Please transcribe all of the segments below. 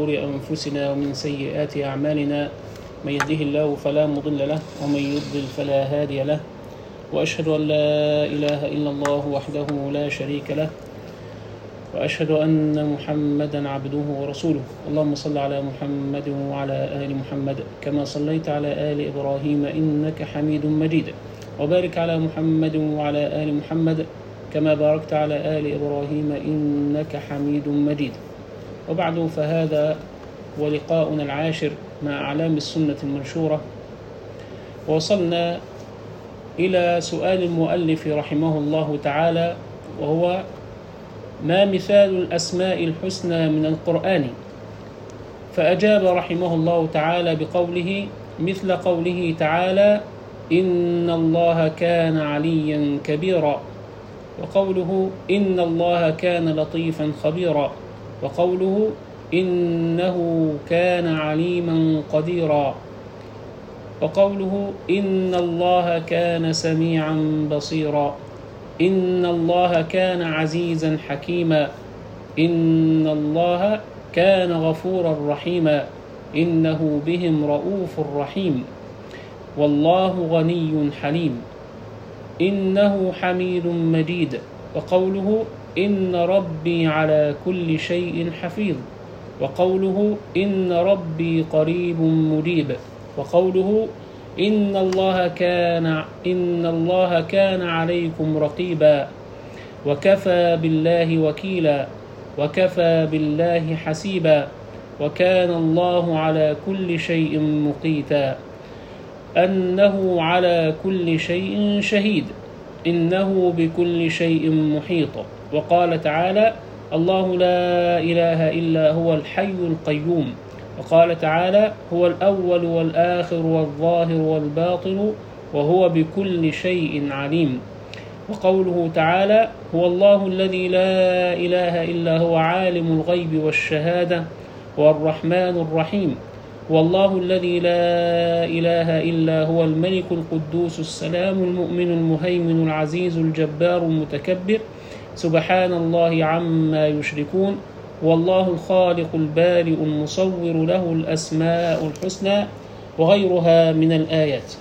شرور أنفسنا ومن سيئات أعمالنا، من يهده الله فلا مضل له ومن يضلل فلا هادي له، وأشهد أن لا إله إلا الله وحده لا شريك له، وأشهد أن محمدا عبده ورسوله. اللهم صل على محمد وعلى آل محمد كما صليت على آل إبراهيم إنك حميد مجيد، وبارك على محمد وعلى آل محمد كما باركت على آل إبراهيم إنك حميد مجيد. وبعد، فهذا ولقاؤنا العاشر مع أعلام السنة المنشورة، ووصلنا إلى سؤال المؤلف رحمه الله تعالى، وهو: ما مثال الأسماء الحسنى من القرآن؟ فأجاب رحمه الله تعالى بقوله: مثل قوله تعالى: إن الله كان عليا كبيرا، وقوله: إن الله كان لطيفا خبيرا، وقوله: إنه كان عليما قديرا، وقوله: إن الله كان سميعا بصيرا، إن الله كان عزيزا حكيما، إن الله كان غفورا رحيما، إنه بهم رؤوف رحيم، والله غني حليم، إنه حميد مجيد، وقوله: إن ربي على كل شيء حفيظ، وقوله: إن ربي قريب مجيب، وقوله: إن الله كان عليكم رقيبا، وكفى بالله وكيلا، وكفى بالله حسيبا، وكان الله على كل شيء مقيتا، أنه على كل شيء شهيد، إنه بكل شيء محيط. وقال تعالى: الله لا إله إلا هو الحي القيوم. وقال تعالى: هو الأول والآخر والظاهر والباطن وهو بكل شيء عليم. وقوله تعالى: هو الله الذي لا إله إلا هو عالم الغيب والشهادة هو الرحمن الرحيم. هو الله الذي لا إله إلا هو الملك القدوس السلام المؤمن المهيمن العزيز الجبار المتكبر، سبحان الله عما يشركون. والله الخالق البارئ المصور، له الأسماء الحسنى، وغيرها من الآيات.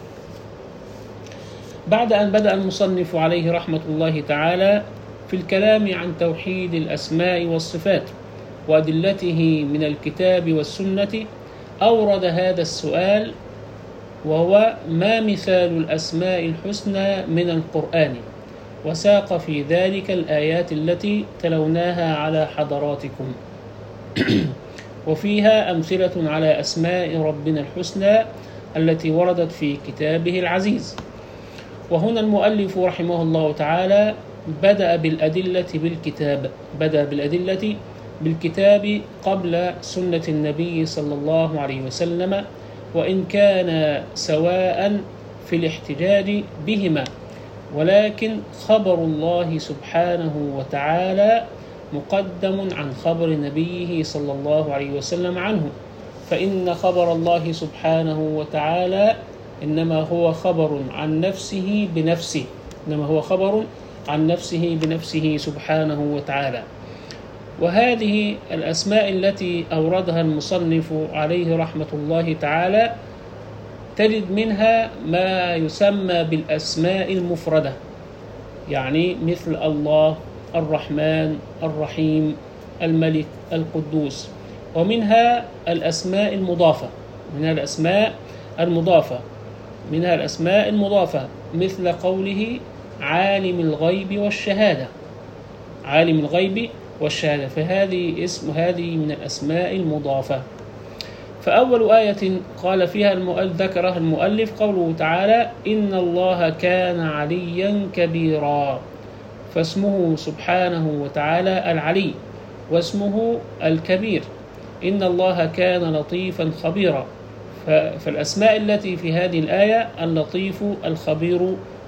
بعد أن بدأ المصنف عليه رحمة الله تعالى في الكلام عن توحيد الأسماء والصفات وأدلته من الكتاب والسنة، أورد هذا السؤال، وهو: ما مثال الأسماء الحسنى من القرآن؟ وساق في ذلك الآيات التي تلوناها على حضراتكم وفيها أمثلة على أسماء ربنا الحسنى التي وردت في كتابه العزيز. وهنا المؤلف رحمه الله تعالى بدأ بالأدلة بالكتاب قبل سنة النبي صلى الله عليه وسلم، وإن كان سواء في الاحتجاج بهما، ولكن خبر الله سبحانه وتعالى مقدم عن خبر نبيه صلى الله عليه وسلم عنه، فإن خبر الله سبحانه وتعالى إنما هو خبر عن نفسه بنفسه سبحانه وتعالى. وهذه الأسماء التي أوردها المصنف عليه رحمة الله تعالى تجد منها ما يسمى بالأسماء المفردة، يعني مثل الله، الرحمن، الرحيم، الملك، القدوس. ومنها الأسماء المضافة مثل قوله: عالم الغيب والشهادة، فهذه من الأسماء المضافة. فأول آية قال فيها ذكرها المؤلف قوله تعالى: إن الله كان عليا كبيرا، فاسمه سبحانه وتعالى العلي، واسمه الكبير. إن الله كان لطيفا خبيرا، فالأسماء التي في هذه الآية اللطيف، الخبير،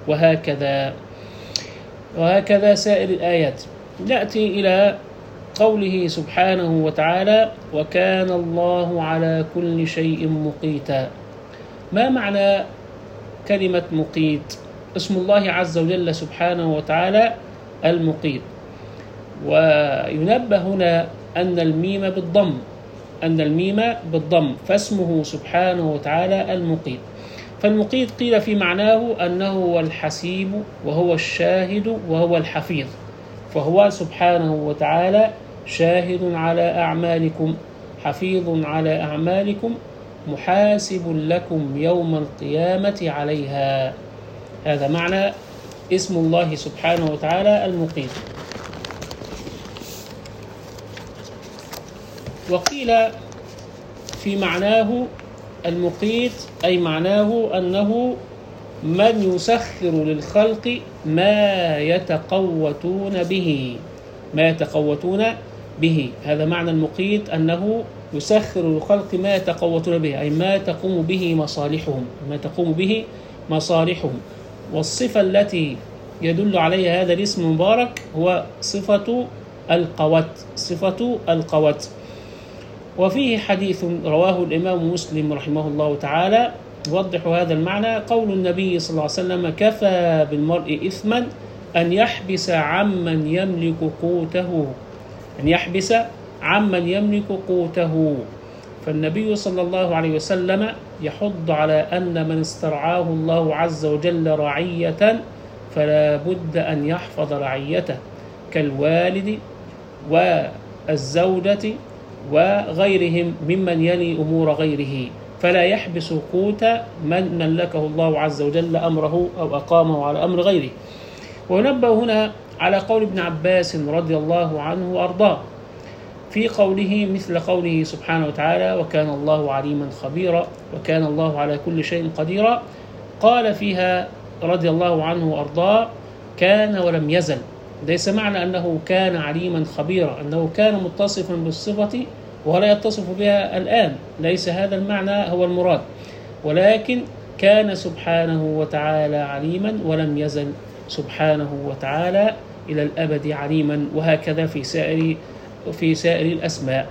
وهكذا سائر الآيات. نأتي إلى قوله سبحانه وتعالى: وكان الله على كل شيء مقيتا. ما معنى كلمة مقيت؟ اسم الله عز وجل سبحانه وتعالى المقيت. وينبه هنا أن الميم بالضم، أن الميم بالضم، فاسمه سبحانه وتعالى المقيت. فالمقيت قيل في معناه أنه هو الحسيب وهو الشاهد وهو الحفيظ، فهو سبحانه وتعالى شاهد على أعمالكم، حفيظ على أعمالكم، محاسب لكم يوم القيامة عليها. هذا معنى اسم الله سبحانه وتعالى المقيت. وقيل في معناه المقيت أي معناه أنه من يسخر للخلق ما يتقوتون به، ما يتقوتون به. هذا معنى المقيت، أنه يسخر للخلق ما يتقوتون به، أي ما تقوم به مصالحهم، ما تقوم به مصالحهم. والصفة التي يدل عليها هذا الاسم المبارك هو صفة القوت، صفة القوت. وفيه حديث رواه الإمام مسلم رحمه الله تعالى يوضح هذا المعنى، قول النبي صلى الله عليه وسلم: كفى بالمرء إثما أن يحبس عمن يملك قوته، أن يحبس عمن يملك قوته. فالنبي صلى الله عليه وسلم يحض على أن من استرعاه الله عز وجل رعية فلا بد أن يحفظ رعيته، كالوالد والزوجة وغيرهم ممن يلي أمور غيره، فلا يحبس قوت من ملكه الله عز وجل أمره أو أقامه على أمر غيره. ونبه هنا على قول ابن عباس رضي الله عنه وأرضاه في قوله مثل قوله سبحانه وتعالى: وكان الله عليما خبيرا وكان الله على كل شيء قديرا. قال فيها رضي الله عنه وأرضاه: كان ولم يزل. ليس معنى أنه كان عليما خبيرا أنه كان متصفا بالصفة ولا يتصف بها الآن، ليس هذا المعنى هو المراد، ولكن كان سبحانه وتعالى عليما ولم يزل سبحانه وتعالى إلى الأبد عليما، وهكذا في سائر الأسماء.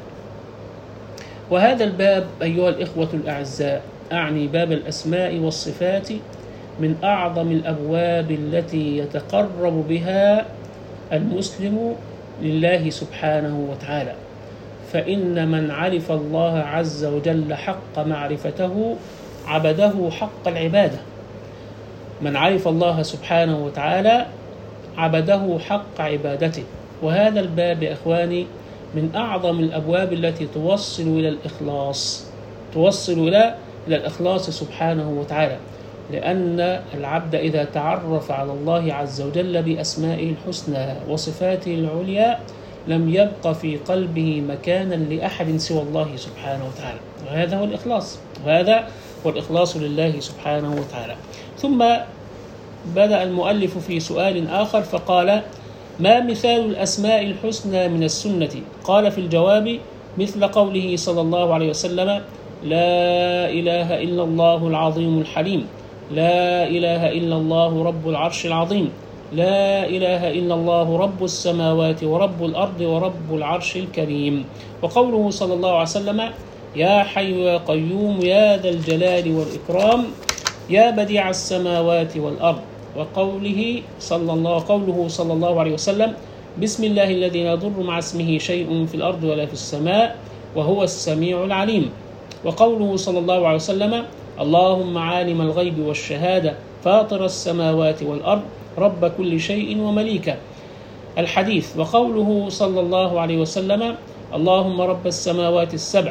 وهذا الباب أيها الإخوة الأعزاء، أعني باب الأسماء والصفات، من أعظم الأبواب التي يتقرب بها المسلم لله سبحانه وتعالى. فإن من عرف الله عز وجل حق معرفته عبده حق العبادة. من عرف الله سبحانه وتعالى عبده حق عبادته. وهذا الباب يا إخواني من أعظم الأبواب التي توصل إلى الإخلاص، توصل إلى الإخلاص سبحانه وتعالى، لأن العبد إذا تعرف على الله عز وجل بأسمائه الحسنى وصفاته العليا لم يبق في قلبه مكانا لأحد سوى الله سبحانه وتعالى. وهذا هو الإخلاص، وهذا هو الإخلاص لله سبحانه وتعالى. ثم بدأ المؤلف في سؤال آخر فقال: ما مثال الأسماء الحسنى من السنة؟ قال في الجواب: مثل قوله صلى الله عليه وسلم: لا إله إلا الله العظيم الحليم، لا إله إلا الله رب العرش العظيم، لا إله إلا الله رب السماوات ورب الأرض ورب العرش الكريم. وقوله صلى الله عليه وسلم: يا حي يا قيوم يا ذا الجلال والإكرام، يا بديع السماوات والأرض. وقوله صلى الله عليه وسلم: بسم الله الذي لا يضر مع اسمه شيء في الأرض ولا في السماء وهو السميع العليم. وقوله صلى الله عليه وسلم: اللهم عالم الغيب والشهادة فاطر السماوات والأرض رب كل شيء ومليكه. الحديث. وقوله صلى الله عليه وسلم: اللهم رب السماوات السبع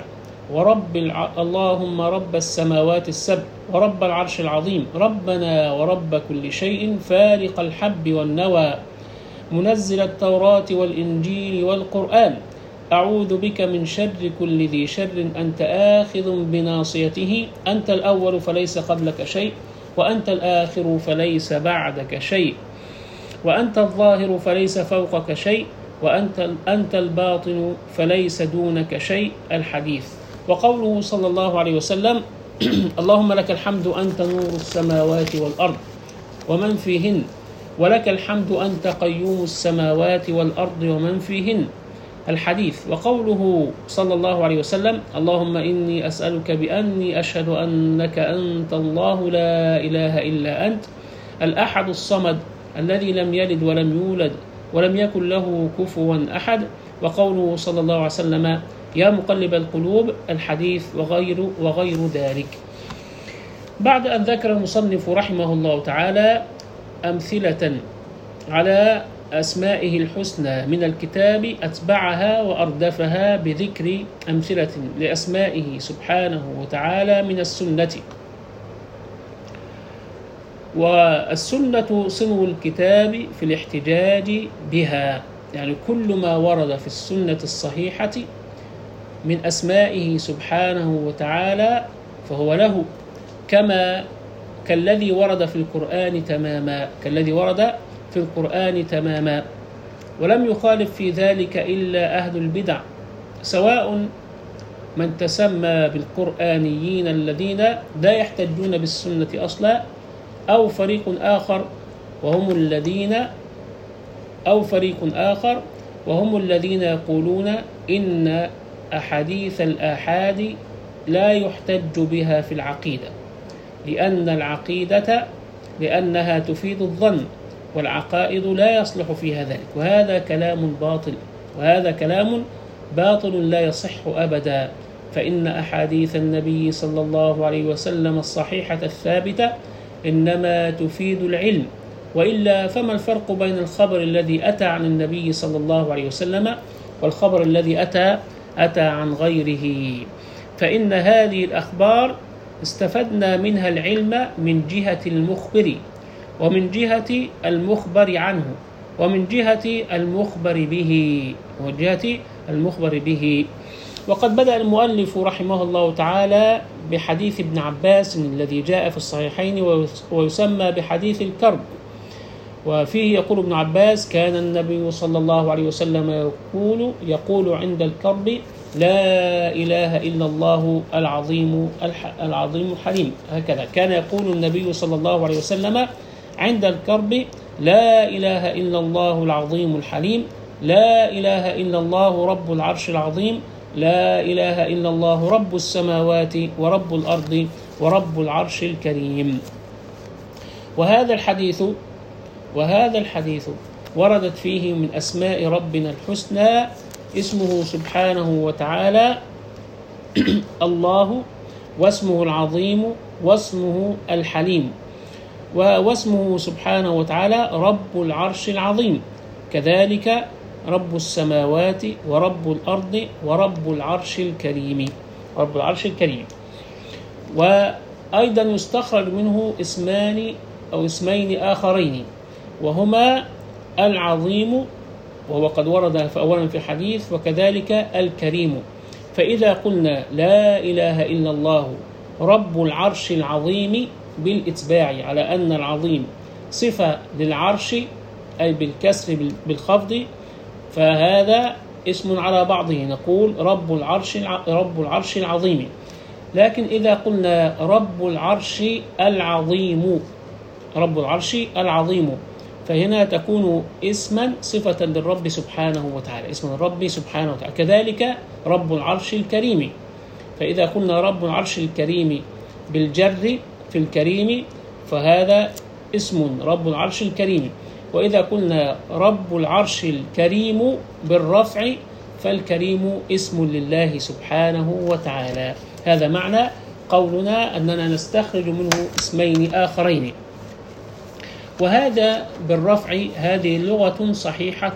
اللهم رب السماوات السبع ورب العرش العظيم، ربنا ورب كل شيء فالق الحب والنوى، منزل التوراة والإنجيل والقرآن، أعوذ بك من شر كل ذي شر أنت آخذ بناصيته، أنت الأول فليس قبلك شيء، وأنت الآخر فليس بعدك شيء، وأنت الظاهر فليس فوقك شيء، وأنت الباطن فليس دونك شيء. الحديث. وقوله صلى الله عليه وسلم: اللهم لك الحمد أنت نور السماوات والأرض ومن فيهن، ولك الحمد أنت قيوم السماوات والأرض ومن فيهن. الحديث. وقوله صلى الله عليه وسلم: اللهم إني أسألك بأني أشهد أنك أنت الله لا إله إلا أنت الأحد الصمد الذي لم يلد ولم يولد ولم يكن له كفوا أحد. وقوله صلى الله عليه وسلم: يا مقلب القلوب الحديث وغير ذلك. بعد أن ذكر المصنف رحمه الله تعالى أمثلة على أسمائه الحسنى من الكتاب، أتبعها وأردفها بذكر أمثلة لأسمائه سبحانه وتعالى من السنة. والسنة صنو الكتاب في الاحتجاج بها، يعني كل ما ورد في السنة الصحيحة من أسمائه سبحانه وتعالى فهو له، كالذي ورد في القرآن تماما، ولم يخالف في ذلك إلا أهل البدع، سواء من تسمى بالقرآنيين الذين لا يحتجون بالسنة أصلا، أو فريق آخر وهم الذين يقولون إن أحاديث الآحاد لا يحتج بها في العقيدة، لأنها تفيد الظن، والعقائد لا يصلح فيها ذلك. وهذا كلام باطل لا يصح أبدا، فإن أحاديث النبي صلى الله عليه وسلم الصحيحة الثابتة إنما تفيد العلم، وإلا فما الفرق بين الخبر الذي أتى عن النبي صلى الله عليه وسلم والخبر الذي أتى عن غيره؟ فإن هذه الأخبار استفدنا منها العلم من جهة المخبر، ومن جهة المخبر عنه، ومن جهة المخبر به. وقد بدأ المؤلف رحمه الله تعالى بحديث ابن عباس الذي جاء في الصحيحين ويسمى بحديث الكرب، وفيه يقول ابن عباس: كان النبي صلى الله عليه وسلم يقول عند الكرب: لا إله إلا الله العظيم الحليم. هكذا كان يقول النبي صلى الله عليه وسلم عند الكرب: لا إله إلا الله العظيم الحليم، لا إله إلا الله رب العرش العظيم، لا إله إلا الله رب السماوات ورب الأرض ورب العرش الكريم. وهذا الحديث وردت فيه من أسماء ربنا الحسنى اسمه سبحانه وتعالى الله، واسمه العظيم، واسمه الحليم، واسمه سبحانه وتعالى رب العرش العظيم، كذلك رب السماوات ورب الأرض ورب العرش الكريم. وأيضا يستخرج منه اسمين آخرين، وهما العظيم، وهو قد ورد أولا في حديث، وكذلك الكريم. فإذا قلنا لا إله إلا الله رب العرش العظيم بالإتباع على أن العظيم صفة للعرش أي بالكسر بالخفض، فهذا اسم على بعضه، نقول رب العرش العظيم. لكن إذا قلنا رب العرش العظيم فهنا تكون اسما صفة للرب سبحانه وتعالى، اسم الرب سبحانه وتعالى. كذلك رب العرش الكريم، فإذا قلنا رب العرش الكريم بالجر في الكريم فهذا اسم رب العرش الكريم. وإذا قلنا رب العرش الكريم بالرفع فالكريم اسم لله سبحانه وتعالى. هذا معنى قولنا أننا نستخرج منه اسمين آخرين. وهذا بالرفع هذه لغة صحيحة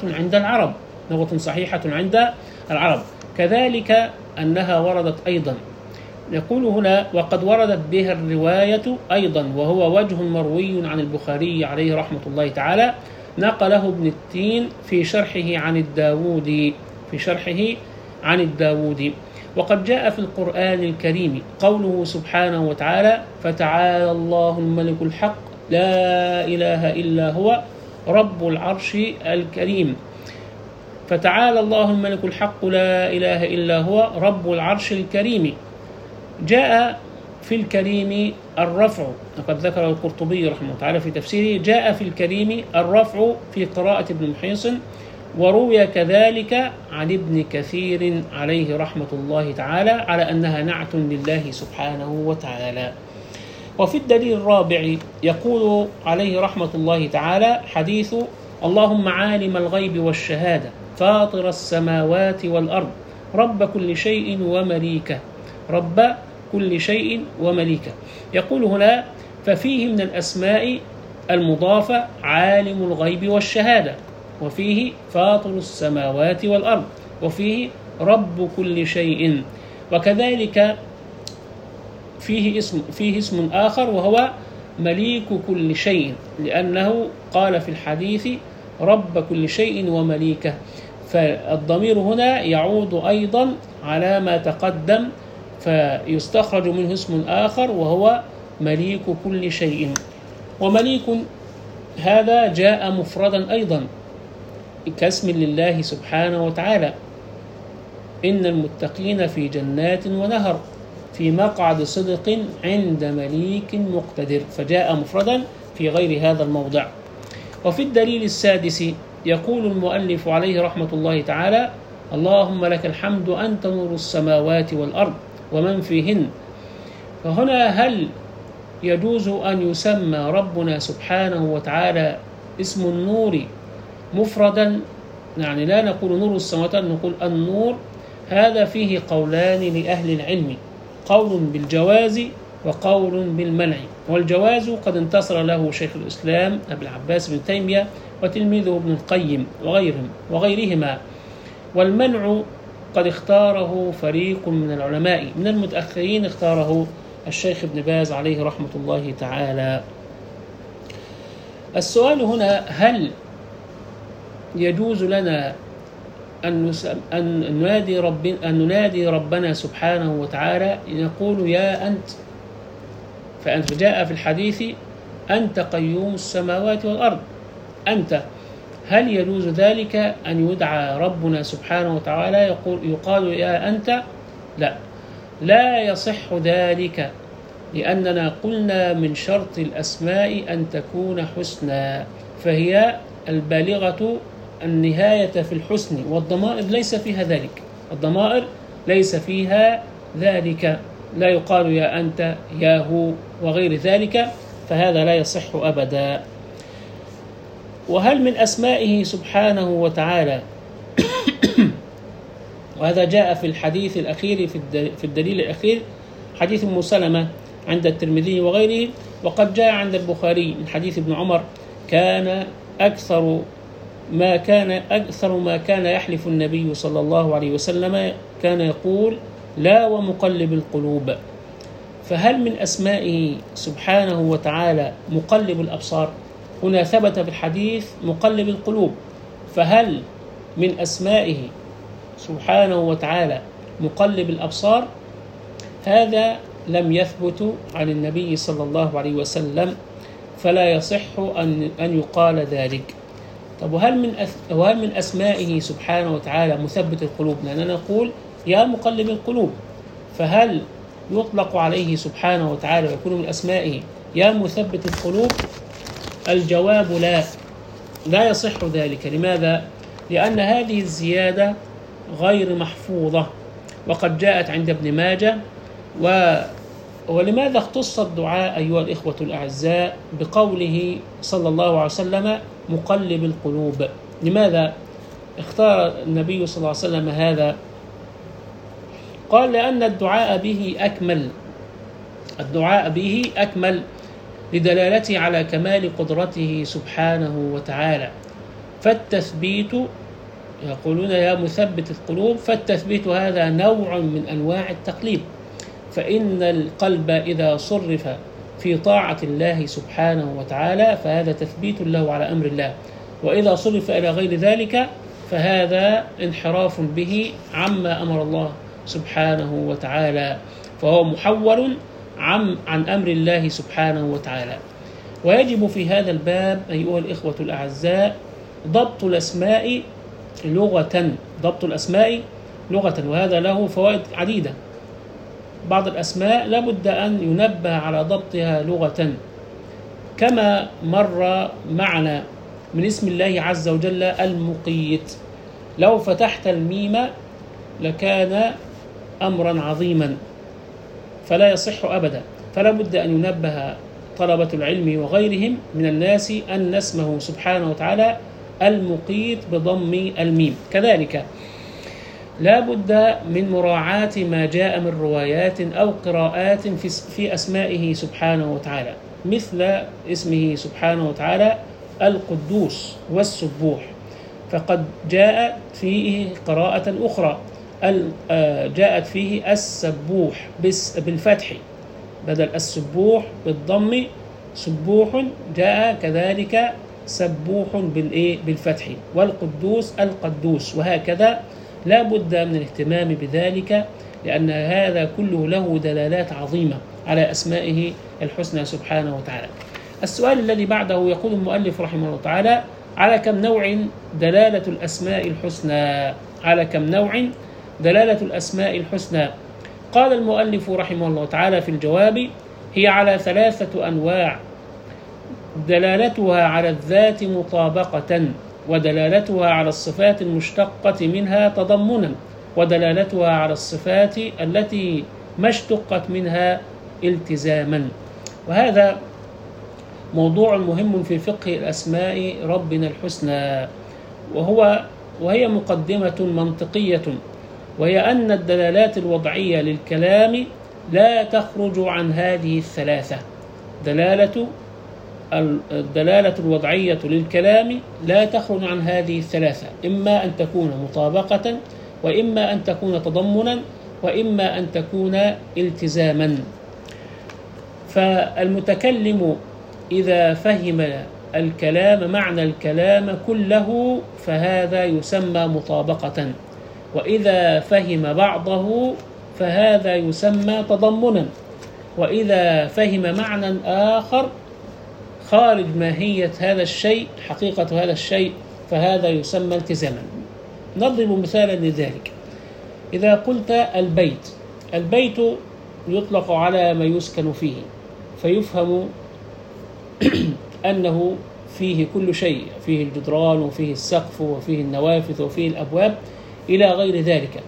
عند العرب، كذلك أنها وردت أيضا. يقول هنا: وقد وردت بها الرواية أيضا، وهو وجه مروي عن البخاري عليه رحمة الله تعالى، نقله ابن التين في شرحه عن الداودي. وقد جاء في القرآن الكريم قوله سبحانه وتعالى: فتعالى الله الملك الحق لا إله إلا هو رب العرش الكريم. فتعالى الله الملك الحق لا إله إلا هو رب العرش الكريم. جاء في الكريم الرفع، وقد ذكر القرطبي رحمه الله تعالى في تفسيره: جاء في الكريم الرفع في قراءة ابن محيصن، وروي كذلك عن ابن كثير عليه رحمة الله تعالى على أنها نعت لله سبحانه وتعالى. وفي الدليل الرابع يقول عليه رحمة الله تعالى حديث: اللهم عالم الغيب والشهادة فاطر السماوات والأرض رب كل شيء ومليكه، رب كل شيء ومليكه. يقول هنا: ففيه من الأسماء المضافة عالم الغيب والشهادة، وفيه فاطر السماوات والأرض، وفيه رب كل شيء. وكذلك فيه اسم آخر وهو مليك كل شيء، لأنه قال في الحديث رب كل شيء ومليكه، فالضمير هنا يعود أيضا على ما تقدم، فيستخرج منه اسم آخر وهو مليك كل شيء. ومليك هذا جاء مفردا أيضا كاسم لله سبحانه وتعالى: إن المتقين في جنات ونهر في مقعد صدق عند مليك مقتدر، فجاء مفردا في غير هذا الموضع. وفي الدليل السادس يقول المؤلف عليه رحمة الله تعالى: اللهم لك الحمد أنت نور السماوات والأرض ومن فيهن. فهنا هل يجوز أن يسمى ربنا سبحانه وتعالى اسم النور مفردا؟ يعني لا نقول نور السماوات، نقول النور. هذا فيه قولان لأهل العلم: قول بالجواز وقول بالمنع. والجواز قد انتصر له شيخ الإسلام أبي العباس بن تيمية وتلميذه ابن القيم وغيرهما، والمنع قد اختاره فريق من العلماء من المتأخرين، اختاره الشيخ ابن باز عليه رحمة الله تعالى. السؤال هنا: هل يجوز لنا أن ننادي ربنا سبحانه وتعالى نقول يا أنت؟ فأنت جاء في الحديث: أنت قيوم السماوات والأرض، أنت. هل يجوز ذلك أن يدعى ربنا سبحانه وتعالى يقال يا أنت؟ لا يصح ذلك، لأننا قلنا من شرط الأسماء أن تكون حسنى، فهي البالغة النهاية في الحسن، والضمائر ليس فيها ذلك. الضمائر ليس فيها ذلك، لا يقال يا أنت يا هو وغير ذلك، فهذا لا يصح أبدا. وهل من أسمائه سبحانه وتعالى وهذا جاء في الحديث الأخير في الدليل الأخير، حديث أم سلمة عند الترمذي وغيره، وقد جاء عند البخاري من حديث ابن عمر: كان أكثر ما كان يحلف النبي صلى الله عليه وسلم كان يقول: لا ومقلب القلوب. فهل من أسمائه سبحانه وتعالى مقلب الأبصار؟ هنا ثبت في الحديث مقلب القلوب، فهل من أسمائه سبحانه وتعالى مقلب الأبصار؟ هذا لم يثبت عن النبي صلى الله عليه وسلم، فلا يصح أن يقال ذلك. طب وهل من أسمائه سبحانه وتعالى مثبت القلوب؟ لأننا نقول يا مقلب القلوب، فهل يطلق عليه سبحانه وتعالى ويكون من أسمائه يا مثبت القلوب؟ الجواب لا يصح ذلك. لماذا؟ لأن هذه الزيادة غير محفوظة، وقد جاءت عند ابن ماجه. ولماذا اختص الدعاء أيها الإخوة الأعزاء بقوله صلى الله عليه وسلم مقلب القلوب؟ لماذا اختار النبي صلى الله عليه وسلم هذا؟ قال: لأن الدعاء به أكمل لدلالته على كمال قدرته سبحانه وتعالى. فالتثبيت، يقولون يا مثبت القلوب، فالتثبيت هذا نوع من أنواع التقليب، فإن القلب إذا صرف في طاعة الله سبحانه وتعالى فهذا تثبيت له على أمر الله، وإذا صرف إلى غير ذلك فهذا انحراف به عما أمر الله سبحانه وتعالى، فهو محول عن أمر الله سبحانه وتعالى. ويجب في هذا الباب أيها الإخوة الأعزاء ضبط الأسماء لغة، وهذا له فوائد عديدة. بعض الأسماء لابد أن ينبه على ضبطها لغة، كما مر معنا من اسم الله عز وجل المقيت، لو فتحت الميم لكان أمرا عظيما، فلا يصح أبدا. فلا بد أن ينبه طلبة العلم وغيرهم من الناس أن اسمه سبحانه وتعالى المقيت بضم الميم. كذلك لا بد من مراعاة ما جاء من روايات أو قراءات في أسمائه سبحانه وتعالى، مثل اسمه سبحانه وتعالى القدوس والسبوح، فقد جاءت فيه قراءة أخرى جاءت فيه السبوح بالفتح بدل السبوح بالضم، سبوح، جاء كذلك سبوح بالفتح، والقدوس القدوس، وهكذا. لا بد من الاهتمام بذلك، لأن هذا كله له دلالات عظيمة على أسمائه الحسنى سبحانه وتعالى. السؤال الذي بعده يقول المؤلف رحمه الله تعالى: على كم نوع دلالة الأسماء الحسنى؟ على كم نوع دلالة الأسماء الحسنى؟ قال المؤلف رحمه الله تعالى في الجواب: هي على 3 أنواع: دلالتها على الذات مطابقة، ودلالتها على الصفات المشتقة منها تضمنا، ودلالتها على الصفات التي ما اشتقت منها التزاما. وهذا موضوع مهم في فقه الأسماء ربنا الحسنى، وهي مقدمة منطقية، وهي أن الدلالات الوضعية للكلام لا تخرج عن هذه ال3. الدلالة الوضعية للكلام لا تخرج عن هذه ال3، إما أن تكون مطابقة، وإما أن تكون تضمنا، وإما أن تكون التزاما. فالمتكلم إذا فهم الكلام معنى الكلام كله فهذا يسمى مطابقة، وإذا فهم بعضه فهذا يسمى تضمنا، وإذا فهم معنى آخر خارج ماهية هذا الشيء، حقيقة هذا الشيء، فهذا يسمى التزاما. نضرب مثالا لذلك: إذا قلت البيت يطلق على ما يسكن فيه، فيفهم أنه فيه كل شيء، فيه الجدران وفيه السقف وفيه النوافذ وفيه الأبواب إلى غير ذلك.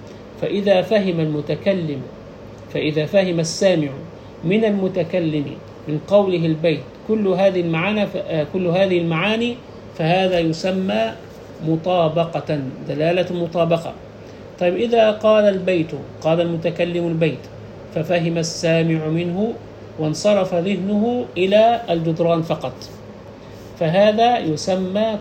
فإذا فهم السامع من المتكلم من قوله البيت كل هذه المعاني فهذا يسمى مطابقة، دلالة مطابقة. طيب إذا قال المتكلم البيت ففهم السامع منه وانصرف ذهنه إلى الجدران فقط، فهذا يسمى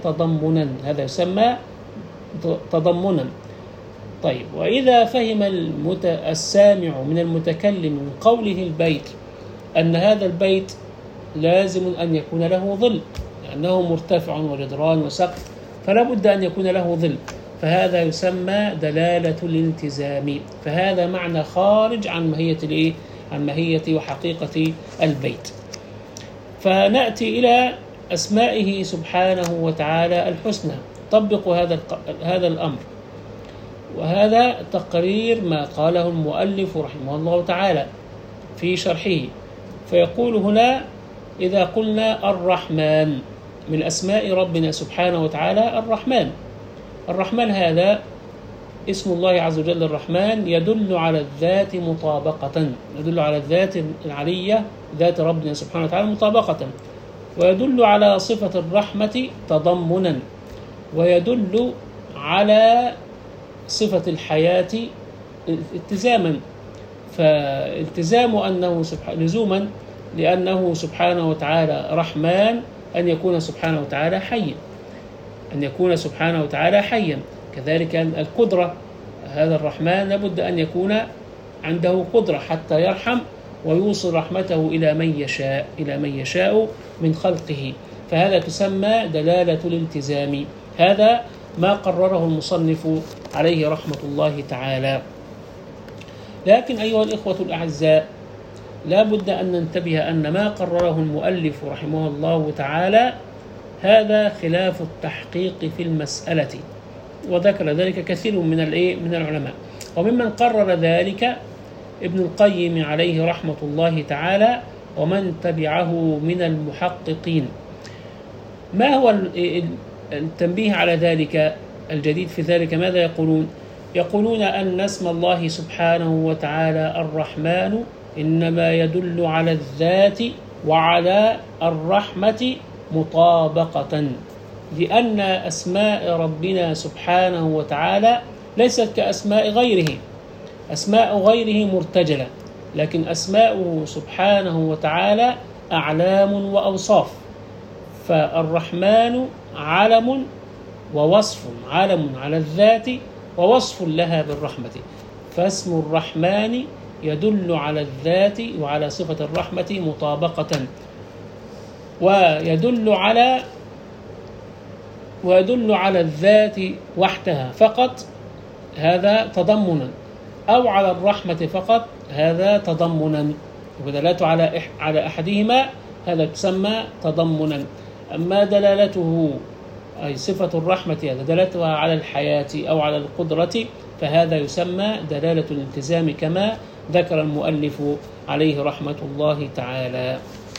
تضمنا. طيب وإذا فهم السامع من المتكلم من قوله البيت أن هذا البيت لازم أن يكون له ظل، لأنه مرتفع وجدران وسقف، فلا بد أن يكون له ظل، فهذا يسمى دلالة الالتزام، فهذا معنى خارج عن ماهية وحقيقة البيت. فنأتي إلى أسمائه سبحانه وتعالى الحسنى. طبقوا هذا الأمر، وهذا تقرير ما قاله المؤلف رحمه الله تعالى في شرحه. فيقول هنا: إذا قلنا الرحمن من أسماء ربنا سبحانه وتعالى الرحمن هذا اسم الله عز وجل الرحمن، يدل على الذات مطابقة، يدل على الذات العلية، ذات ربنا سبحانه وتعالى مطابقة، ويدل على صفة الرحمة تضمنا، ويدل على صفة الحياة التزاما. فالتزام أنه لزوما لأنه سبحانه وتعالى رحمن أن يكون سبحانه وتعالى حيا، كذلك القدرة، هذا الرحمن لابد أن يكون عنده قدرة حتى يرحم ويوصل رحمته إلى من يشاء من خلقه، فهذا تسمى دلالة الالتزام. هذا ما قرره المصنف عليه رحمة الله تعالى. لكن أيها الإخوة الأعزاء، لا بد أن ننتبه أن ما قرره المؤلف رحمه الله تعالى هذا خلاف التحقيق في المسألة، وذكر ذلك كثير من العلماء، وممن قرر ذلك ابن القيم عليه رحمة الله تعالى ومن تبعه من المحققين. ما هو التنبيه على ذلك؟ الجديد في ذلك ماذا يقولون أن اسم الله سبحانه وتعالى الرحمن إنما يدل على الذات وعلى الرحمة مطابقة، لأن أسماء ربنا سبحانه وتعالى ليست كأسماء غيره. أسماء غيره مرتجلة، لكن أسماؤه سبحانه وتعالى أعلام وأوصاف. فالرحمن علم ووصف، علم على الذات ووصف لها بالرحمة، فاسم الرحمن يدل على الذات وعلى صفة الرحمة مطابقة، ويدل على الذات وحدها فقط، هذا تضمنا، أو على الرحمة فقط، هذا تضمنا. ودلالته على أحدهما هذا تسمى تضمنا. أما دلالته أي صفة الرحمة هذا دلالتها على الحياة أو على القدرة، فهذا يسمى دلالة الالتزام كما ذكر المؤلف عليه رحمة الله تعالى.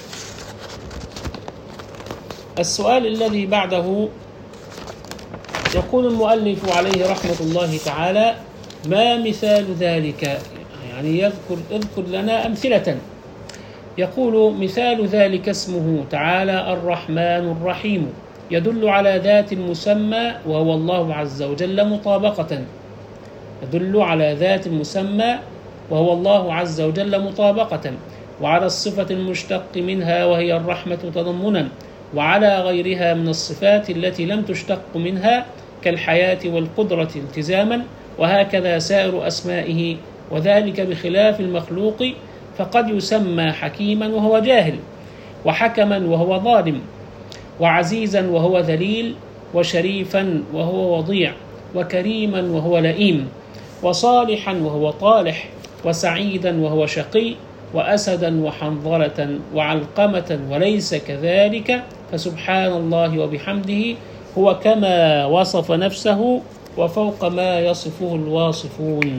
السؤال الذي بعده يقول المؤلف عليه رحمة الله تعالى: ما مثال ذلك؟ يعني يذكر لنا أمثلة. يقول: مثال ذلك اسمه تعالى الرحمن الرحيم، يدل على ذات المسمى وهو الله عز وجل مطابقة، يدل على ذات المسمى وهو الله عز وجل مطابقة، وعلى الصفة المشتق منها وهي الرحمة تضمنا، وعلى غيرها من الصفات التي لم تشتق منها كالحياة والقدرة التزاما، وهكذا سائر أسمائه، وذلك بخلاف المخلوق، فقد يسمى حكيما وهو جاهل، وحكما وهو ظالم، وعزيزا وهو ذليل، وشريفا وهو وضيع، وكريما وهو لئيم، وصالحا وهو طالح، وسعيدا وهو شقي، وأسدا وحنظلة وعلقمة وليس كذلك، فسبحان الله وبحمده هو كما وصف نفسه وفوق ما يصفه الواصفون.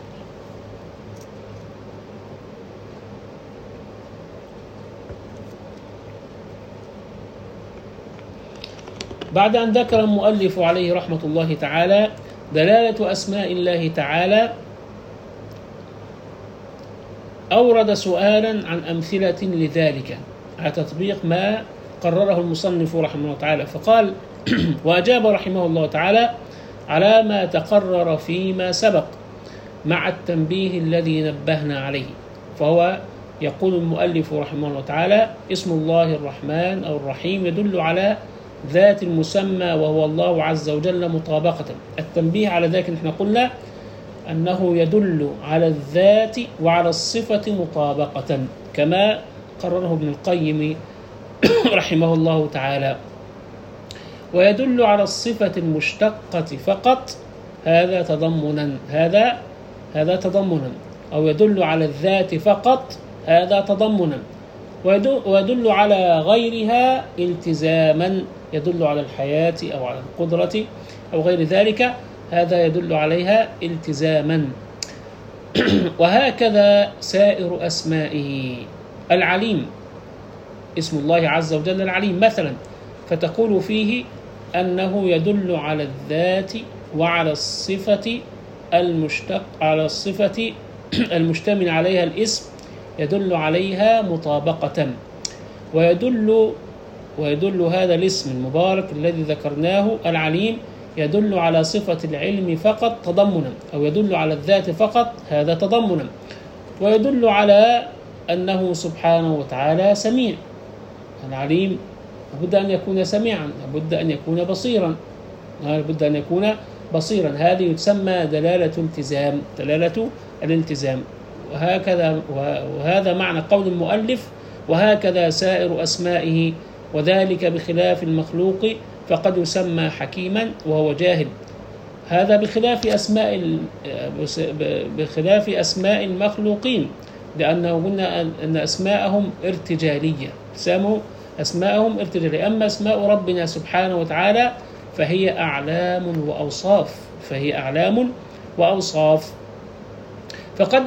بعد أن ذكر المؤلف عليه رحمة الله تعالى دلالة أسماء الله تعالى، أورد سؤالا عن أمثلة لذلك على تطبيق ما قرره المصنف رحمه الله تعالى، فقال: وأجاب رحمه الله تعالى على ما تقرر فيما سبق مع التنبيه الذي نبهنا عليه. فهو يقول المؤلف رحمه الله تعالى: اسم الله الرحمن أو الرحيم يدل على ذات المسمى وهو الله عز وجل مطابقة. التنبيه على ذلك نحن قلنا أنه يدل على الذات وعلى الصفة مطابقة كما قرره ابن القيم رحمه الله تعالى. ويدل على الصفة المشتقة فقط، هذا تضمنا، هذا تضمنا، أو يدل على الذات فقط، هذا تضمنا. ويدل على غيرها التزاما، يدل على الحياة أو على القدرة أو غير ذلك، هذا يدل عليها التزاما. وهكذا سائر أسمائه. العليم، اسم الله عز وجل العليم مثلا، فتقول فيه أنه يدل على الذات وعلى الصفة على الصفة المشتمل عليها الاسم، يدل عليها مطابقة. ويدل هذا الاسم المبارك الذي ذكرناه العليم يدل على صفة العلم فقط تضمنا، أو يدل على الذات فقط، هذا تضمنا. ويدل على أنه سبحانه وتعالى سميع. العليم لابد أن يكون سميعا، لابد أن يكون بصيرا، هذه تسمى دلالة الالتزام. وهذا معنى قول المؤلف: وهكذا سائر أسمائه، وذلك بخلاف المخلوق، فقد يسمى حكيما وهو جاهل. هذا بخلاف أسماء المخلوقين، لأنه قلنا أن أسماءهم ارتجالية، أما أسماء ربنا سبحانه وتعالى فهي أعلام وأوصاف. فقد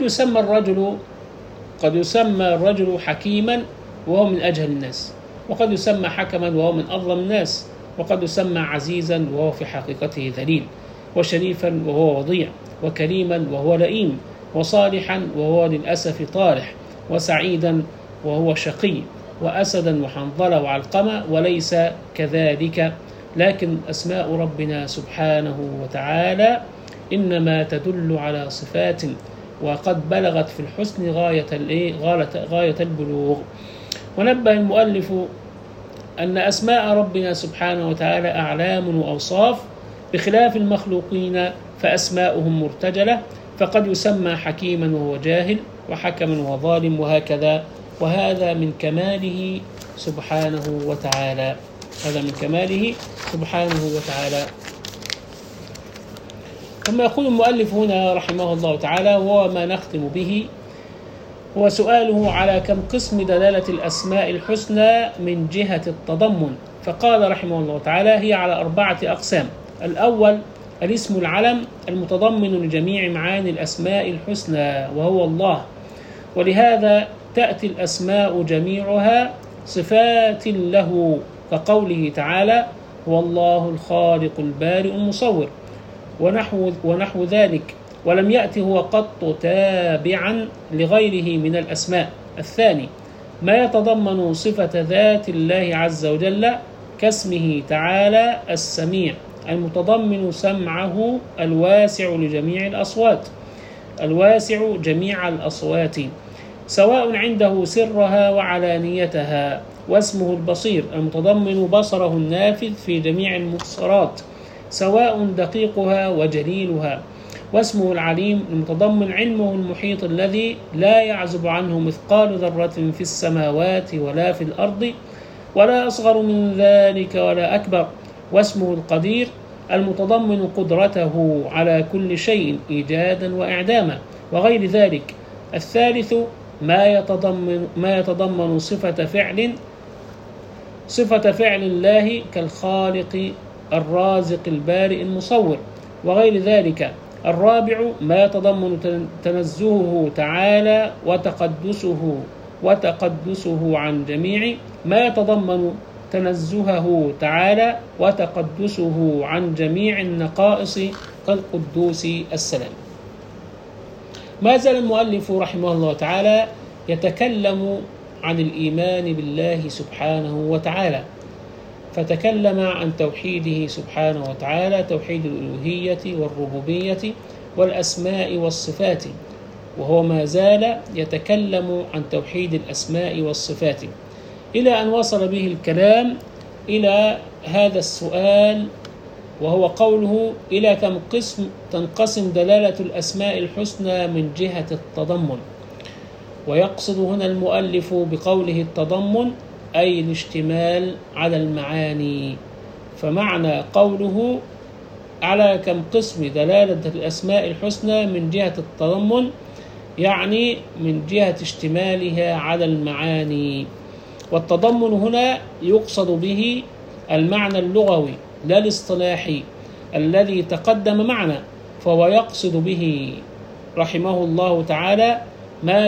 يسمى الرجل حكيما وهو من أجهل الناس، وقد يسمى حكما وهو من أظلم الناس، وقد يسمى عزيزا وهو في حقيقته ذليل، وشريفا وهو وضيع، وكريما وهو لئيم، وصالحا وهو للأسف طالح، وسعيدا وهو شقي، وأسدا وحنظلة وعلقمة وليس كذلك. لكن أسماء ربنا سبحانه وتعالى إنما تدل على صفات وقد بلغت في الحسن غاية البلوغ. ونبه المؤلف أن أسماء ربنا سبحانه وتعالى أعلام وأوصاف بخلاف المخلوقين، فأسماؤهم مرتجلة، فقد يسمى حكيما وهو جاهل، وحكما وهو ظالم، وهكذا. وهذا من كماله سبحانه وتعالى. هذا من كماله سبحانه وتعالى. ثم يقول المؤلف هنا رحمه الله تعالى، وهو ما نختم به، هو سؤاله على كم قسم دلالة الأسماء الحسنى من جهة التضمن. فقال رحمه الله تعالى: هي على 4 أقسام. الأول الاسم العلم المتضمن لجميع معاني الأسماء الحسنى، وهو الله، ولهذا تأتي الأسماء جميعها صفات له، كقوله تعالى: هو الله الخالق البارئ المصور، ونحو ذلك. ولم يأتي هو قط تابعا لغيره من الأسماء. الثاني ما يتضمن صفة ذات الله عز وجل، كاسمه تعالى السميع المتضمن سمعه الواسع لجميع الأصوات، الواسع جميع الأصوات، سواء عنده سرها وعلانيتها. واسمه البصير المتضمن بصره النافذ في جميع المبصرات، سواء دقيقها وجليلها. واسمه العليم المتضمن علمه المحيط الذي لا يعزب عنه مثقال ذرة في السماوات ولا في الأرض، ولا أصغر من ذلك ولا أكبر. واسمه القدير المتضمن قدرته على كل شيء إيجادا وإعداما، وغير ذلك. الثالث ما يتضمن صفة فعل الله، كالخالق الرازق البارئ المصور، وغير ذلك. الرابع ما يتضمن تنزهه تعالى وتقدسه عن جميع ما يتضمن تنزهه تعالى وتقدسه عن جميع النقائص، كالقدوس السلام. ما زال المؤلف رحمه الله تعالى يتكلم عن الإيمان بالله سبحانه وتعالى، فتكلم عن توحيده سبحانه وتعالى، توحيد الألوهية والربوبية والأسماء والصفات، وهو ما زال يتكلم عن توحيد الأسماء والصفات، إلى أن وصل به الكلام إلى هذا السؤال، وهو قوله: إلى كم قسم تنقسم دلالة الأسماء الحسنى من جهة التضمن؟ ويقصد هنا المؤلف بقوله التضمن أي الاشتمال على المعاني. فمعنى قوله على كم قسم دلالة الأسماء الحسنى من جهة التضمن، يعني من جهة اشتمالها على المعاني. والتضمن هنا يقصد به المعنى اللغوي لا الاصطلاحي الذي تقدم معنا، فهو يقصد به رحمه الله تعالى ما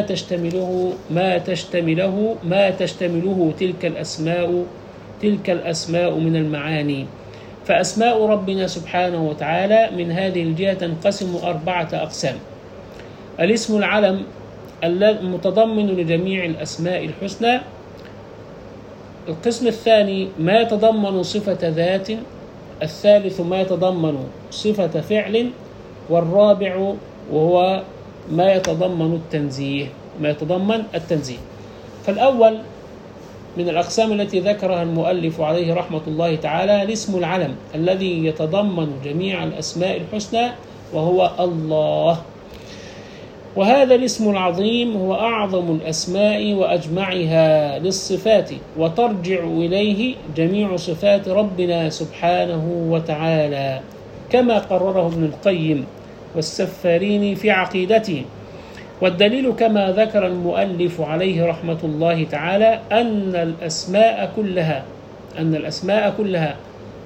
تشتمله تلك الأسماء من المعاني. فأسماء ربنا سبحانه وتعالى من هذه الجهة تنقسم 4 أقسام: الاسم العلم المتضمن لجميع الأسماء الحسنى. القسم الثاني ما يتضمن صفة ذات. الثالث ما يتضمن صفة فعل. والرابع وهو ما يتضمن التنزيه. فالأول من الأقسام التي ذكرها المؤلف عليه رحمة الله تعالى الاسم العلم الذي يتضمن جميع الأسماء الحسنى، وهو الله. وهذا الاسم العظيم هو أعظم الأسماء وأجمعها للصفات، وترجع إليه جميع صفات ربنا سبحانه وتعالى، كما قرره ابن القيم والسفاريني في عقيدته. والدليل كما ذكر المؤلف عليه رحمة الله تعالى أن الأسماء كلها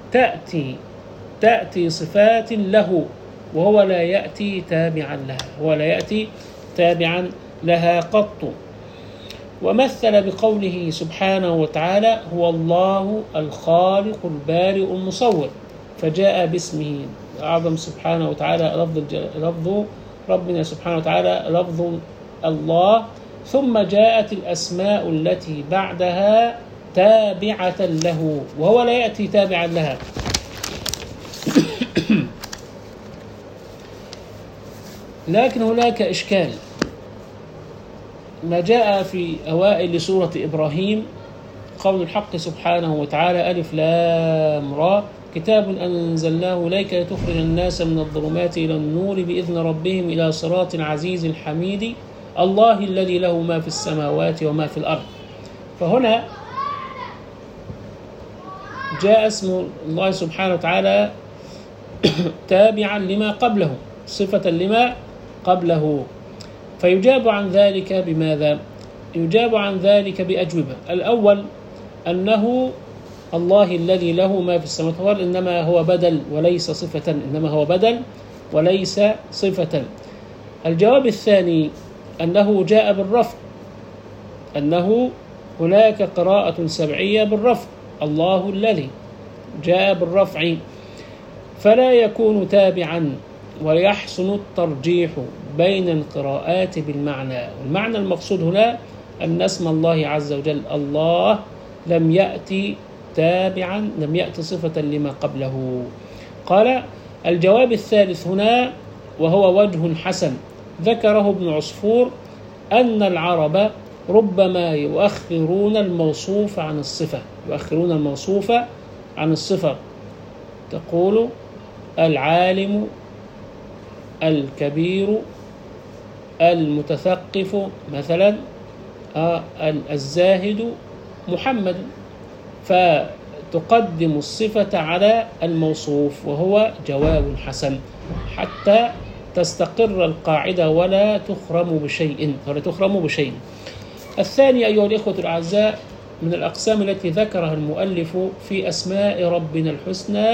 تأتي صفات له، وهو لا يأتي تابعا لها قط. ومثل بقوله سبحانه وتعالى: هو الله الخالق البارئ المصور، فجاء باسمه الأعظم سبحانه وتعالى لفظ ربنا سبحانه وتعالى لفظ الله، ثم جاءت الأسماء التي بعدها تابعة له، وهو لا يأتي تابعا لها. لكن هناك إشكال. ما جاء في أوائل سورة إبراهيم قول الحق سبحانه وتعالى: ألف لام را كتاب أنزلناه إليك لتخرج الناس من الظلمات إلى النور بإذن ربهم إلى صراط العزيز الحميد الله الذي له ما في السماوات وما في الأرض. فهنا جاء اسم الله سبحانه وتعالى تابعا لما قبله، صفة لما قبله. فيجاب عن ذلك بماذا؟ يجاب عن ذلك بأجوبة. الأول أنه الله الذي له ما في السماوات والأرض إنما هو بدل وليس صفة، إنما هو بدل وليس صفة. الجواب الثاني أنه جاء بالرفع، أنه هناك قراءة سبعية بالرفع، الله الذي جاء بالرفع، فلا يكون تابعا، ويحسن الترجيح بين القراءات بالمعنى. والمعنى المقصود هنا أن اسم الله عز وجل الله لم يأتي تابعا، لم يأتي صفة لما قبله. قال الجواب الثالث هنا وهو وجه حسن ذكره ابن عصفور، أن العرب ربما يؤخرون الموصوف عن الصفة، يؤخرون الموصوف عن الصفة. تقول العالم الكبير المتثقف مثلا، الزاهد محمد، فتقدم الصفة على الموصوف، وهو جواب حسن حتى تستقر القاعدة ولا تخرم بشيء. الثاني أيها الإخوة الأعزاء من الأقسام التي ذكرها المؤلف في أسماء ربنا الحسنى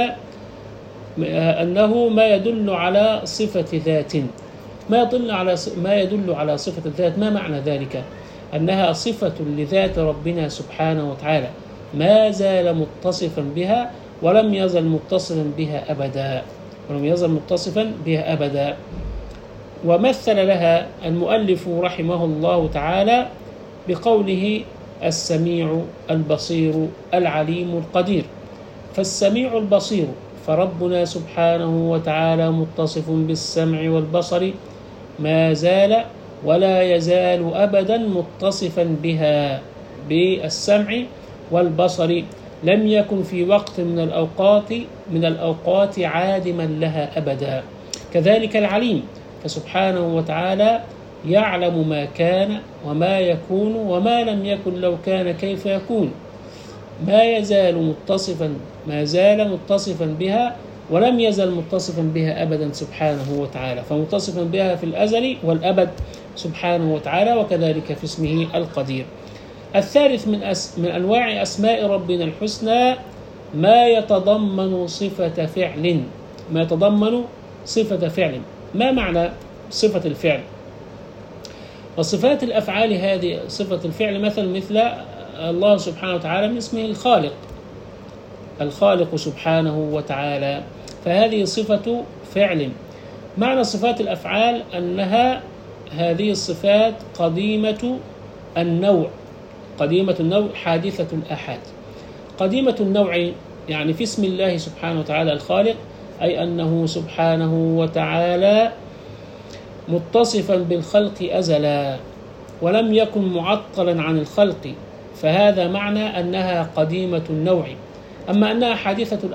أنه ما يدل على صفة ذات، ما يدل على صفة الذات. ما معنى ذلك؟ أنها صفة لذات ربنا سبحانه وتعالى ما زال متصفا بها ولم يزل متصفا بها أبدا، ومثل لها المؤلف رحمه الله تعالى بقوله السميع البصير العليم القدير. فالسميع البصير، فربنا سبحانه وتعالى متصف بالسمع والبصر ما زال ولا يزال أبدا متصفا بها، بالسمع والبصر، لم يكن في وقت من الأوقات عادما لها أبدا. كذلك العليم، فسبحانه وتعالى يعلم ما كان وما يكون وما لم يكن لو كان كيف يكون، ما زال متصفا بها ولم يزل متصفا بها أبدا سبحانه وتعالى، فمتصفا بها في الأزل والأبد سبحانه وتعالى، وكذلك في اسمه القدير. الثالث من أنواع أسماء ربنا الحسنى ما يتضمن صفة فعل. ما معنى صفة الفعل؟ وصفات الأفعال هذه صفة الفعل مثل الله سبحانه وتعالى من اسمه الخالق سبحانه وتعالى، فهذه صفة فعل. معنى صفات الأفعال أنها هذه الصفات قديمة النوع حادثة الآحاد. قديمة النوع يعني في اسم الله سبحانه وتعالى الخالق، أي أنه سبحانه وتعالى متصفا بالخلق أزلا ولم يكن معطلا عن الخلق، فهذا معنى أنها قديمة النوع. أما أنها حادثة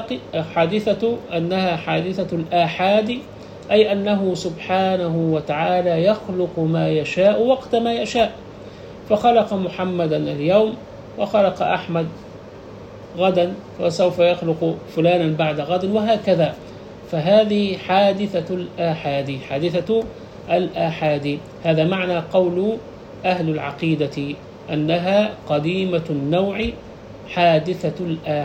الآحاد، أي أنه سبحانه وتعالى يخلق ما يشاء وقت ما يشاء، فخلق محمدا اليوم وخلق أحمد غدا وسوف يخلق فلانا بعد غد وهكذا. فهذه حادثة الآحاد. هذا معنى قول أهل العقيدة أنها قديمة النوع حادثة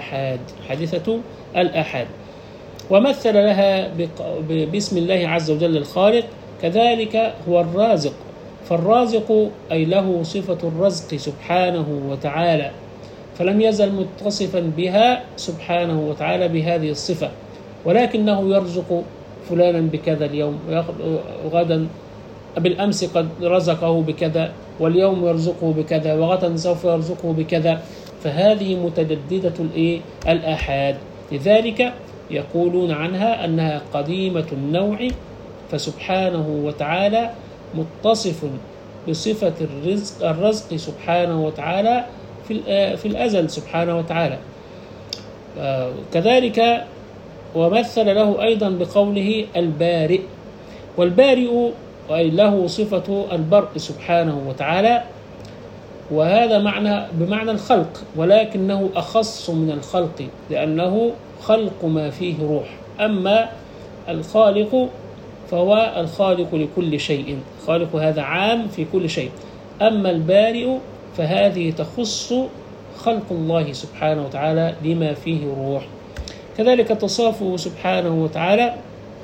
الآحاد. ومثل لها باسم الله عز وجل الخالق. كذلك هو الرازق، فالرازق أي له صفة الرزق سبحانه وتعالى، فلم يزل متصفا بها سبحانه وتعالى بهذه الصفة، ولكنه يرزق فلانا بكذا اليوم، غدا بالأمس قد رزقه بكذا، واليوم يرزقه بكذا، وغدا سوف يرزقه بكذا. فهذه متجددة الآحاد، لذلك يقولون عنها أنها قديمة النوع فسبحانه وتعالى متصف بصفة الرزق سبحانه وتعالى في الأزل سبحانه وتعالى. كذلك ومثل له أيضا بقوله البارئ، والبارئ له صفة البرء سبحانه وتعالى، وهذا بمعنى الخلق، ولكنه أخص من الخلق لأنه خلق ما فيه روح. أما الخالق فهو الخالق لكل شيء، خالق هذا عام في كل شيء. أما البارئ فهذه تخص خلق الله سبحانه وتعالى لما فيه روح. كذلك تصافه سبحانه وتعالى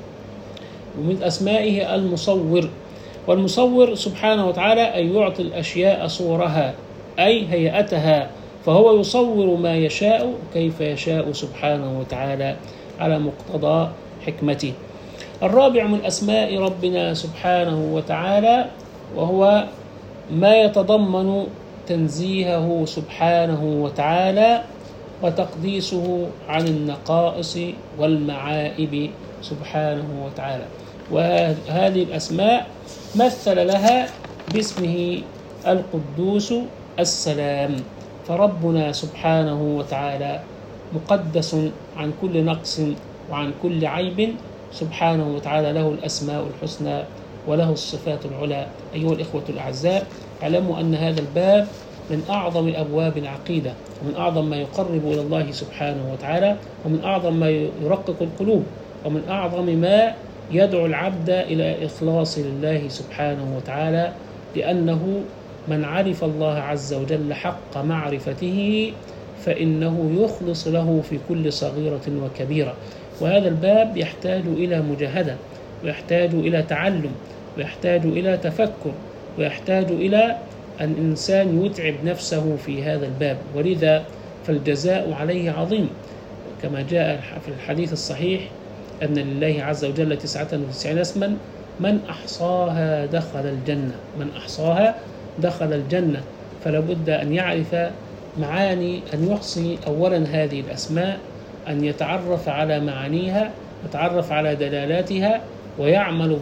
ومن أسمائه المصور، والمصور سبحانه وتعالى أن يعطي الأشياء صورها أي هيئتها، فهو يصور ما يشاء كيف يشاء سبحانه وتعالى على مقتضى حكمته. الرابع من أسماء ربنا سبحانه وتعالى وهو ما يتضمن تنزيهه سبحانه وتعالى وتقديسه عن النقائص والمعائب سبحانه وتعالى. وهذه الأسماء مثل لها باسمه القدوس السلام، فربنا سبحانه وتعالى مقدس عن كل نقص وعن كل عيب سبحانه وتعالى، له الأسماء الحسنى وله الصفات العلى. أيها الإخوة الأعزاء، اعلموا أن هذا الباب من أعظم أبواب العقيدة، ومن أعظم ما يقرب إلى الله سبحانه وتعالى، ومن أعظم ما يرقق القلوب، ومن أعظم ما يدعو العبد إلى إخلاص لله سبحانه وتعالى، لأنه من عرف الله عز وجل حق معرفته فإنه يخلص له في كل صغيرة وكبيرة. وهذا الباب يحتاج إلى مجاهدة، ويحتاج إلى تعلم، ويحتاج إلى تفكر، ويحتاج إلى أن الإنسان يتعب نفسه في هذا الباب، ولذا فالجزاء عليه عظيم، كما جاء في الحديث الصحيح أن لله عز وجل 99 اسما من أحصاها دخل الجنة، من أحصاها دخل الجنة. فلا بد أن يعرف معاني، أن يحصي أولا هذه الأسماء، أن يتعرف على معانيها، يتعرف على دلالاتها، ويعمل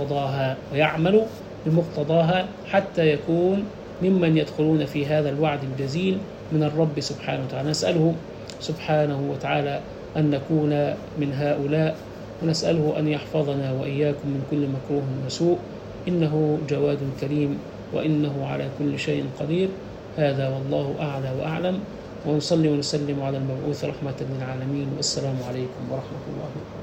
بمقتضاها حتى يكون ممن يدخلون في هذا الوعد الجزيل من الرب سبحانه وتعالى. نسأله سبحانه وتعالى أن نكون من هؤلاء، ونسأله أن يحفظنا وإياكم من كل مكروه وسوء، إنه جواد كريم وإنه على كل شيء قدير. هذا والله أعلى وأعلم، ونصلي ونسلم على المبعوث رحمة للعالمين، والسلام عليكم ورحمة الله وبركاته.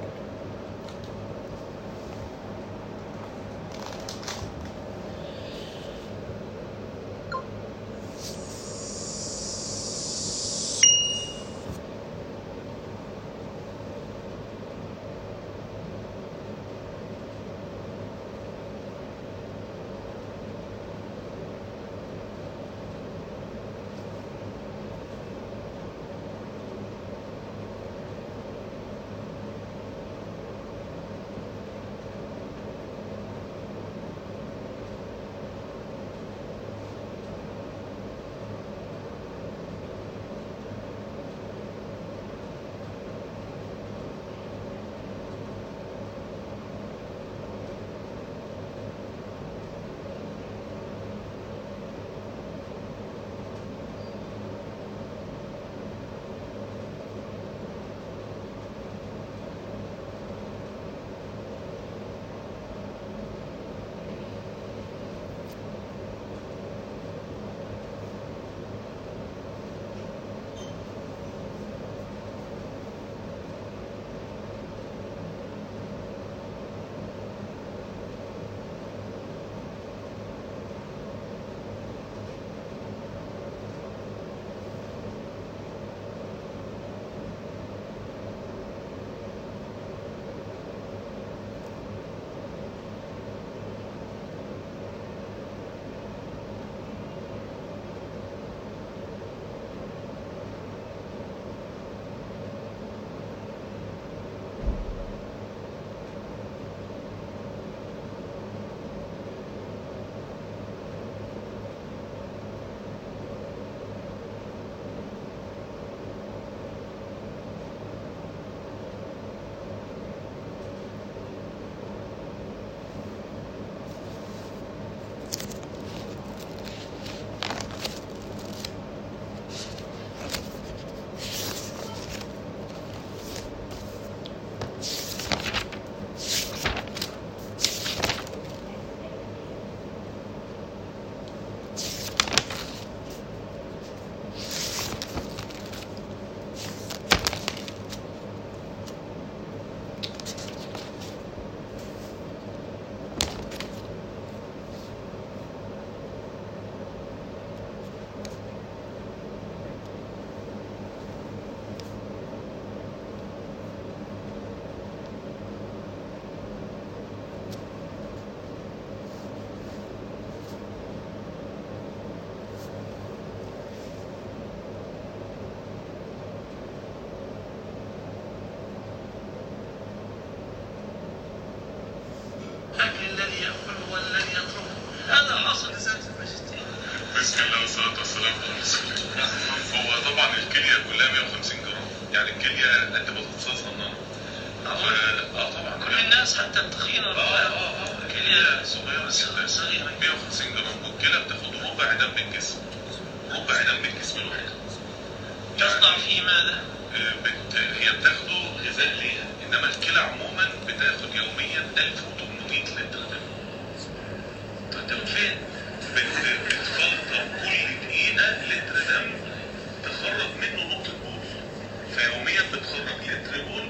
بسم الله والصلاة والسلام على رسول الله. هو طبعا الكلية كلها 150 جرام، يعني الكلية قد بطاطساية صغننة. طبعا كل الناس حتى التخينة الكلية صغيرة 150 جرام، والكلى بتاخد ربع دم الجسم. ربع دم الجسم الواحد. تصنع فيه ماذا؟ هي بتاخده غذاء ليها، انما الكلى عموما بتاخد يوميا 1800 لتر دم. توديهم فين؟ بتفلتر كل دقيقة لتر دم تخرج منه نقطة بول، فيوميا بتخرج لتر بول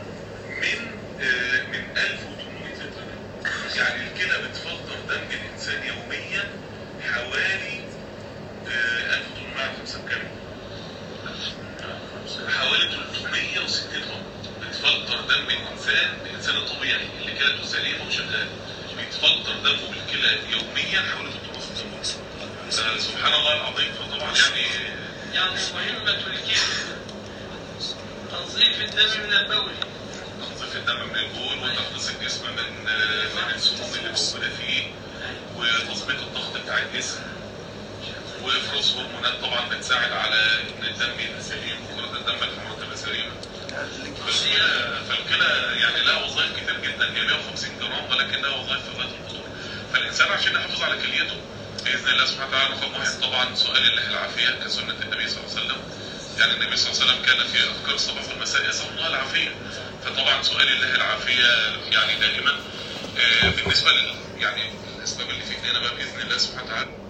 من 1800 لتر دم. يعني الكلى بتفلتر دم الإنسان يوميا حوالي 1805 كام؟ حوالي 360 طن بتفلتر دم الإنسان الطبيعي اللي كلته سليمة وشغال، بيتفلتر دمه بالكلى يوميا حوالي 360 طن. سبحان الله العظيم. فطبعا يعني مهمة الكلى تنظيف الدم من البول، تنظيف الدم من البول وتخليص الجسم من السموم اللي موجودة فيه، وتظبيط الضغط بتاع الجسم، وافراز هرمونات طبعا بتساعد على ان الدم يبقى سليم وكرة الدم الحمراء تبقى سليمة. فالكلى يعني لها وظائف كتير جدا، هي 150 جرام ولكن لها وظائف في غاية الخطورة. فالإنسان عشان يحافظ على كليته بإذن الله سبحانه وتعالى، رقم واحد طبعا سؤال الله العافية كسنة النبي صلى الله عليه وسلم. يعني النبي صلى الله عليه وسلم كان في أذكار الصباح والمساء يسأل الله العافية، فطبعا سؤال الله العافية يعني دائما. بالنسبة يعني الأسباب اللي في إيدينا بقى بإذن الله سبحانه وتعالى